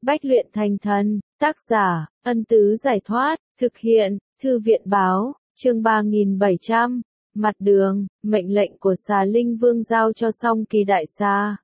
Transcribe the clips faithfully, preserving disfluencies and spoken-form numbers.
Bách luyện thành thần, tác giả, Ân Tứ Giải Thoát, thực hiện, Thư viện Báo, chương ba nghìn bảy trăm, mặt đường, mệnh lệnh của Xà Linh Vương giao cho Song Kỳ Đại Xà.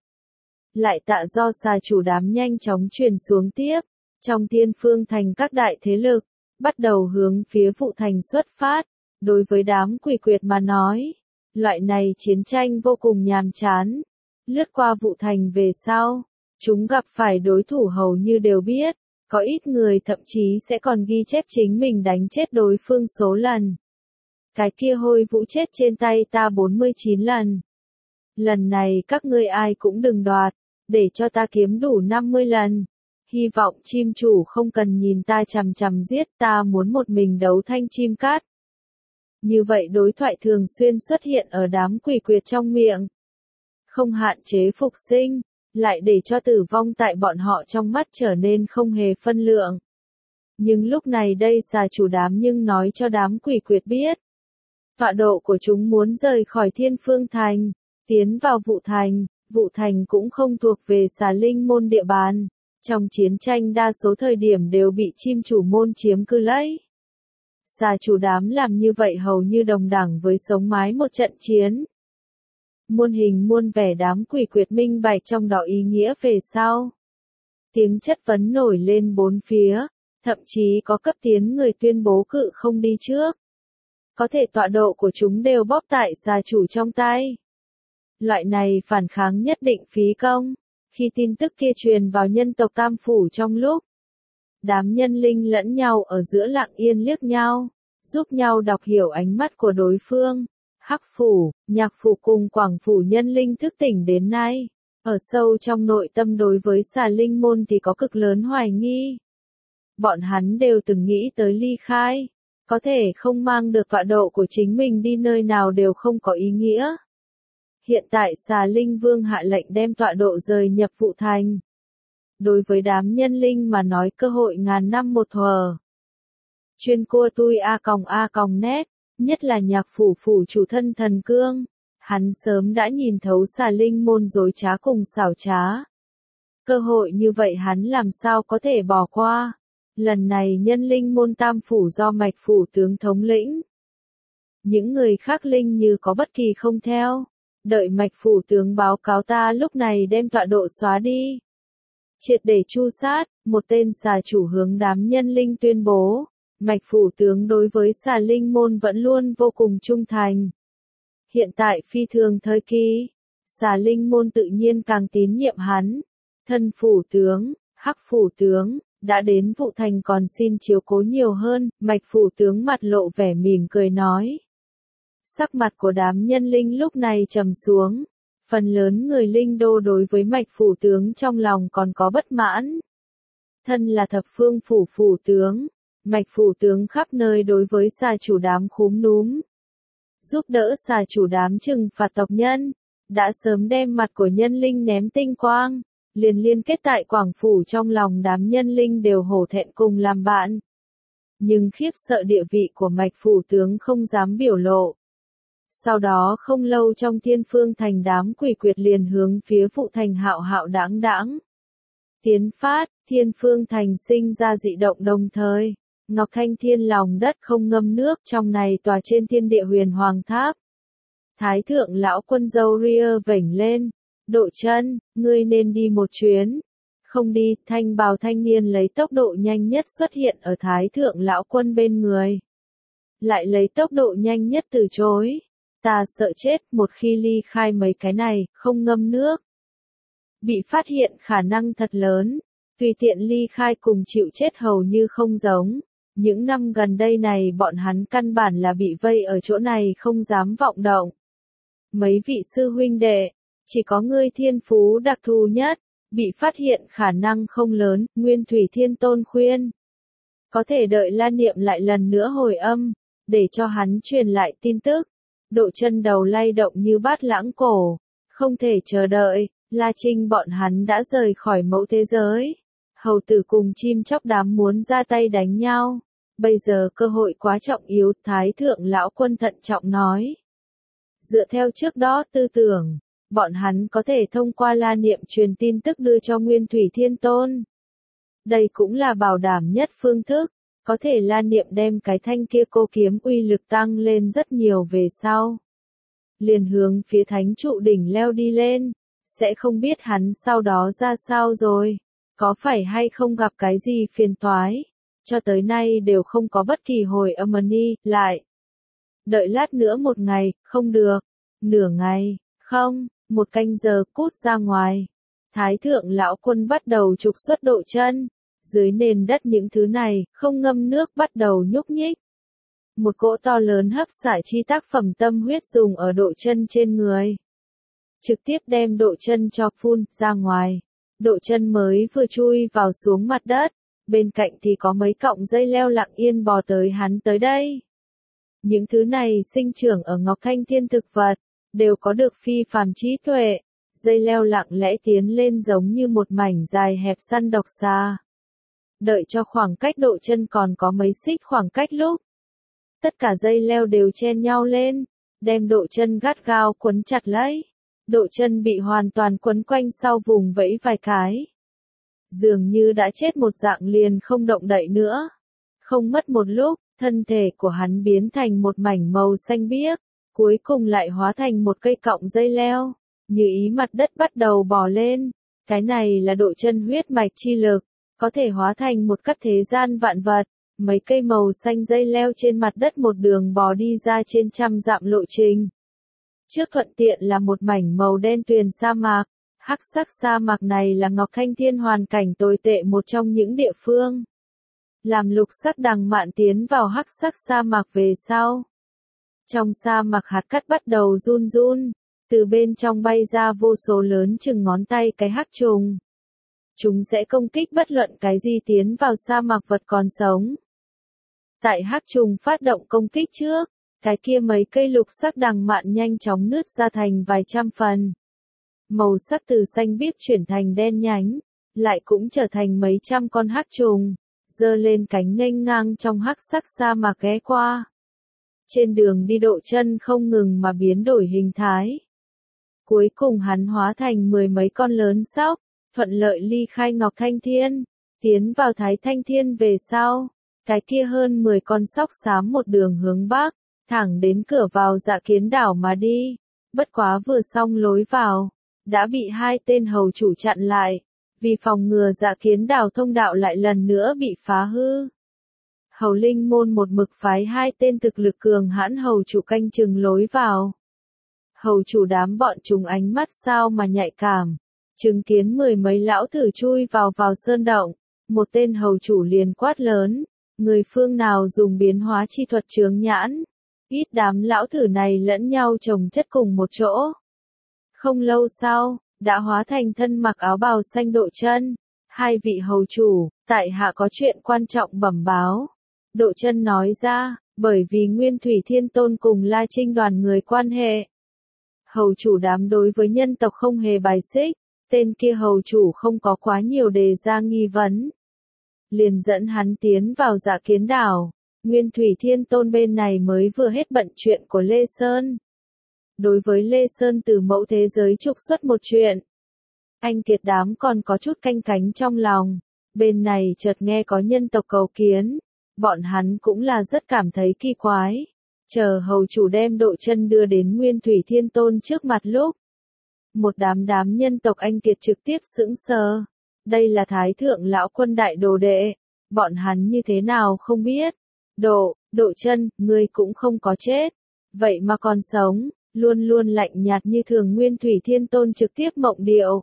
Lại tạ do xà chủ đám nhanh chóng truyền xuống tiếp, trong Thiên Phương Thành các đại thế lực, bắt đầu hướng phía Vụ Thành xuất phát. Đối với đám quỷ quyệt mà nói, loại này chiến tranh vô cùng nhàm chán. Lướt qua Vụ Thành về sau, chúng gặp phải đối thủ hầu như đều biết, có ít người thậm chí sẽ còn ghi chép chính mình đánh chết đối phương số lần. Cái kia Hôi Vũ chết trên tay ta bốn mươi chín lần. Lần này các ngươi ai cũng đừng đoạt, để cho ta kiếm đủ năm mươi lần. Hy vọng chim chủ không cần nhìn ta chằm chằm giết, ta muốn một mình đấu thanh chim cát. Như vậy đối thoại thường xuyên xuất hiện ở đám quỷ quyệt trong miệng. Không hạn chế phục sinh, lại để cho tử vong tại bọn họ trong mắt trở nên không hề phân lượng. Nhưng lúc này đây xà chủ đám nhưng nói cho đám quỷ quyệt biết. Tọa độ của chúng muốn rời khỏi Thiên Phương Thành, tiến vào Vụ Thành. Vụ Thành cũng không thuộc về Xà Linh môn địa bàn. Trong chiến tranh đa số thời điểm đều bị chim chủ môn chiếm cứ lấy. Xà chủ đám làm như vậy hầu như đồng đẳng với sống mái một trận chiến. Muôn hình muôn vẻ đám quỷ quyệt minh bạch trong đó ý nghĩa về sau. Tiếng chất vấn nổi lên bốn phía, thậm chí có cấp tiến người tuyên bố cự không đi trước. Có thể tọa độ của chúng đều bóp tại xà chủ trong tay. Loại này phản kháng nhất định phí công. Khi tin tức kia truyền vào nhân tộc Tam Phủ trong lúc, đám nhân linh lẫn nhau ở giữa lặng yên liếc nhau, giúp nhau đọc hiểu ánh mắt của đối phương. Hắc Phủ, Nhạc Phủ cùng Quảng Phủ nhân linh thức tỉnh đến nay, ở sâu trong nội tâm đối với Xà Linh môn thì có cực lớn hoài nghi. Bọn hắn đều từng nghĩ tới ly khai, có thể không mang được tọa độ của chính mình đi nơi nào đều không có ý nghĩa. Hiện tại Xà Linh Vương hạ lệnh đem tọa độ rời nhập Vụ Thành. Đối với đám nhân linh mà nói cơ hội ngàn năm một thuở. Chuyên cua tui a còng a còng nét, nhất là Nhạc Phủ phủ chủ thân Thần Cương. Hắn sớm đã nhìn thấu Xà Linh môn dối trá cùng xảo trá. Cơ hội như vậy hắn làm sao có thể bỏ qua. Lần này nhân linh môn Tam Phủ do Mạch Phủ tướng thống lĩnh. Những người khác linh như có bất kỳ không theo. Đợi Mạch Phủ tướng báo cáo ta lúc này đem tọa độ xóa đi. Triệt để chu sát, một tên xà chủ hướng đám nhân linh tuyên bố. Mạch Phủ tướng đối với Xà Linh môn vẫn luôn vô cùng trung thành. Hiện tại phi thường thời kỳ, Xà Linh môn tự nhiên càng tín nhiệm hắn. Thân Phủ tướng, Hắc Phủ tướng, đã đến Vụ Thành còn xin chiếu cố nhiều hơn. Mạch Phủ tướng mặt lộ vẻ mỉm cười nói. Sắc mặt của đám nhân linh lúc này trầm xuống. Phần lớn người linh đô đối với Mạch Phủ tướng trong lòng còn có bất mãn. Thân là Thập Phương Phủ phủ tướng, Mạch Phủ tướng khắp nơi đối với xà chủ đám khúm núm. Giúp đỡ xà chủ đám trừng phạt tộc nhân, đã sớm đem mặt của nhân linh ném tinh quang, liền liên kết tại Quảng Phủ trong lòng đám nhân linh đều hổ thẹn cùng làm bạn. Nhưng khiếp sợ địa vị của Mạch Phủ tướng không dám biểu lộ. Sau đó không lâu trong Thiên Phương Thành đám quỷ quyệt liền hướng phía Vụ Thành hạo hạo đãng đãng tiến phát. Thiên Phương Thành sinh ra dị động đồng thời. Ngọc Thanh Thiên lòng đất không ngâm nước trong này tòa trên thiên địa huyền hoàng tháp. Thái thượng lão quân dâu ria vểnh lên. Độ chân, ngươi nên đi một chuyến. Không đi, thanh bào thanh niên lấy tốc độ nhanh nhất xuất hiện ở Thái thượng lão quân bên người. Lại lấy tốc độ nhanh nhất từ chối. Ta sợ chết một khi ly khai mấy cái này, không ngâm nước. Bị phát hiện khả năng thật lớn. Tùy tiện ly khai cùng chịu chết hầu như không giống. Những năm gần đây này bọn hắn căn bản là bị vây ở chỗ này không dám vọng động. Mấy vị sư huynh đệ, chỉ có ngươi thiên phú đặc thù nhất, bị phát hiện khả năng không lớn. Nguyên Thủy Thiên Tôn khuyên. Có thể đợi La Niệm lại lần nữa hồi âm, để cho hắn truyền lại tin tức. Độ chân đầu lay động như bát lãng cổ. Không thể chờ đợi, La Trinh bọn hắn đã rời khỏi mẫu thế giới. Hầu tử cùng chim chóc đám muốn ra tay đánh nhau. Bây giờ cơ hội quá trọng yếu, Thái thượng lão quân thận trọng nói. Dựa theo trước đó tư tưởng, bọn hắn có thể thông qua La Niệm truyền tin tức đưa cho Nguyên Thủy Thiên Tôn. Đây cũng là bảo đảm nhất phương thức, có thể La Niệm đem cái thanh kia cô kiếm uy lực tăng lên rất nhiều về sau. Liền hướng phía thánh trụ đỉnh leo đi lên, sẽ không biết hắn sau đó ra sao rồi, có phải hay không gặp cái gì phiền toái, cho tới nay đều không có bất kỳ hồi âm ni, lại. Đợi lát nữa một ngày, không được, nửa ngày, không, một canh giờ cút ra ngoài. Thái thượng lão quân bắt đầu trục xuất độ chân, dưới nền đất những thứ này, không ngâm nước bắt đầu nhúc nhích. Một cỗ to lớn hấp xả chi tác phẩm tâm huyết dùng ở độ chân trên người. Trực tiếp đem độ chân cho phun ra ngoài. Độ chân mới vừa chui vào xuống mặt đất, bên cạnh thì có mấy cọng dây leo lặng yên bò tới hắn tới đây. Những thứ này sinh trưởng ở Ngọc Thanh Thiên thực vật, đều có được phi phàm trí tuệ. Dây leo lặng lẽ tiến lên giống như một mảnh dài hẹp săn độc xà. Đợi cho khoảng cách độ chân còn có mấy xích khoảng cách lúc. Tất cả dây leo đều chen nhau lên, đem độ chân gắt gao quấn chặt lấy. Độ chân bị hoàn toàn quấn quanh sau vùng vẫy vài cái. Dường như đã chết một dạng liền không động đậy nữa. Không mất một lúc, thân thể của hắn biến thành một mảnh màu xanh biếc, cuối cùng lại hóa thành một cây cọng dây leo. Như ý mặt đất bắt đầu bò lên, cái này là độ chân huyết mạch chi lực, có thể hóa thành một cắt thế gian vạn vật. Mấy cây màu xanh dây leo trên mặt đất một đường bò đi ra trên trăm dặm lộ trình. Trước thuận tiện là một mảnh màu đen tuyền sa mạc, hắc sắc sa mạc này là Ngọc Thanh Thiên hoàn cảnh tồi tệ một trong những địa phương. Làm lục sắc đằng mạn tiến vào hắc sắc sa mạc về sau. Trong sa mạc hạt cát bắt đầu run run, từ bên trong bay ra vô số lớn chừng ngón tay cái hắc trùng. Chúng sẽ công kích bất luận cái gì tiến vào sa mạc vật còn sống. Tại hắc trùng phát động công kích trước, cái kia mấy cây lục sắc đằng mạn nhanh chóng nứt ra thành vài trăm phần. Màu sắc từ xanh biếc chuyển thành đen nhánh, lại cũng trở thành mấy trăm con hắc trùng, giơ lên cánh nghênh ngang trong hắc sắc sa mạc ghé qua. Trên đường đi độ chân không ngừng mà biến đổi hình thái. Cuối cùng hắn hóa thành mười mấy con lớn sóc, thuận lợi ly khai Ngọc Thanh Thiên, tiến vào Thái Thanh Thiên về sau. Cái kia hơn mười con sóc xám một đường hướng bắc, thẳng đến cửa vào Dạ Kiến đảo mà đi. Bất quá vừa xong lối vào, đã bị hai tên hầu chủ chặn lại, vì phòng ngừa Dạ Kiến đảo thông đạo lại lần nữa bị phá hư. Hầu Linh môn một mực phái hai tên thực lực cường hãn hầu chủ canh chừng lối vào. Hầu chủ đám bọn chúng ánh mắt sao mà nhạy cảm, chứng kiến mười mấy lão thử chui vào vào sơn động, một tên hầu chủ liền quát lớn. Người phương nào dùng biến hóa chi thuật chướng nhãn, ít đám lão thử này lẫn nhau chồng chất cùng một chỗ. Không lâu sau, đã hóa thành thân mặc áo bào xanh độ chân. Hai vị hầu chủ, tại hạ có chuyện quan trọng bẩm báo. Độ chân nói ra, bởi vì Nguyên Thủy Thiên Tôn cùng La Trinh đoàn người quan hệ. Hầu chủ đám đối với nhân tộc không hề bài xích, tên kia hầu chủ không có quá nhiều đề ra nghi vấn. Liền dẫn hắn tiến vào Dạ Kiến đảo. Nguyên Thủy Thiên Tôn bên này mới vừa hết bận chuyện của Lê Sơn. Đối với Lê Sơn từ mẫu thế giới trục xuất một chuyện, anh kiệt đám còn có chút canh cánh trong lòng. Bên này chợt nghe có nhân tộc cầu kiến, bọn hắn cũng là rất cảm thấy kỳ quái. Chờ hầu chủ đem độ chân đưa đến Nguyên Thủy Thiên Tôn trước mặt lúc, một đám đám nhân tộc anh kiệt trực tiếp sững sờ. Đây là Thái thượng lão quân đại đồ đệ, bọn hắn như thế nào không biết. Độ, độ chân, ngươi cũng không có chết, vậy mà còn sống, luôn luôn lạnh nhạt như thường. Nguyên Thủy Thiên Tôn trực tiếp mộng điệu.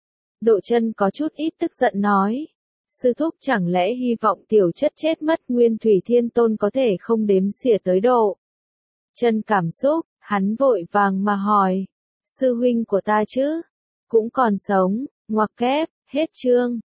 Độ chân có chút ít tức giận nói, sư thúc chẳng lẽ hy vọng tiểu chất chết mất. Nguyên Thủy Thiên Tôn có thể không đếm xỉa tới độ chân cảm xúc, hắn vội vàng mà hỏi, sư huynh của ta chứ, cũng còn sống. Ngoặc kép, hết chương.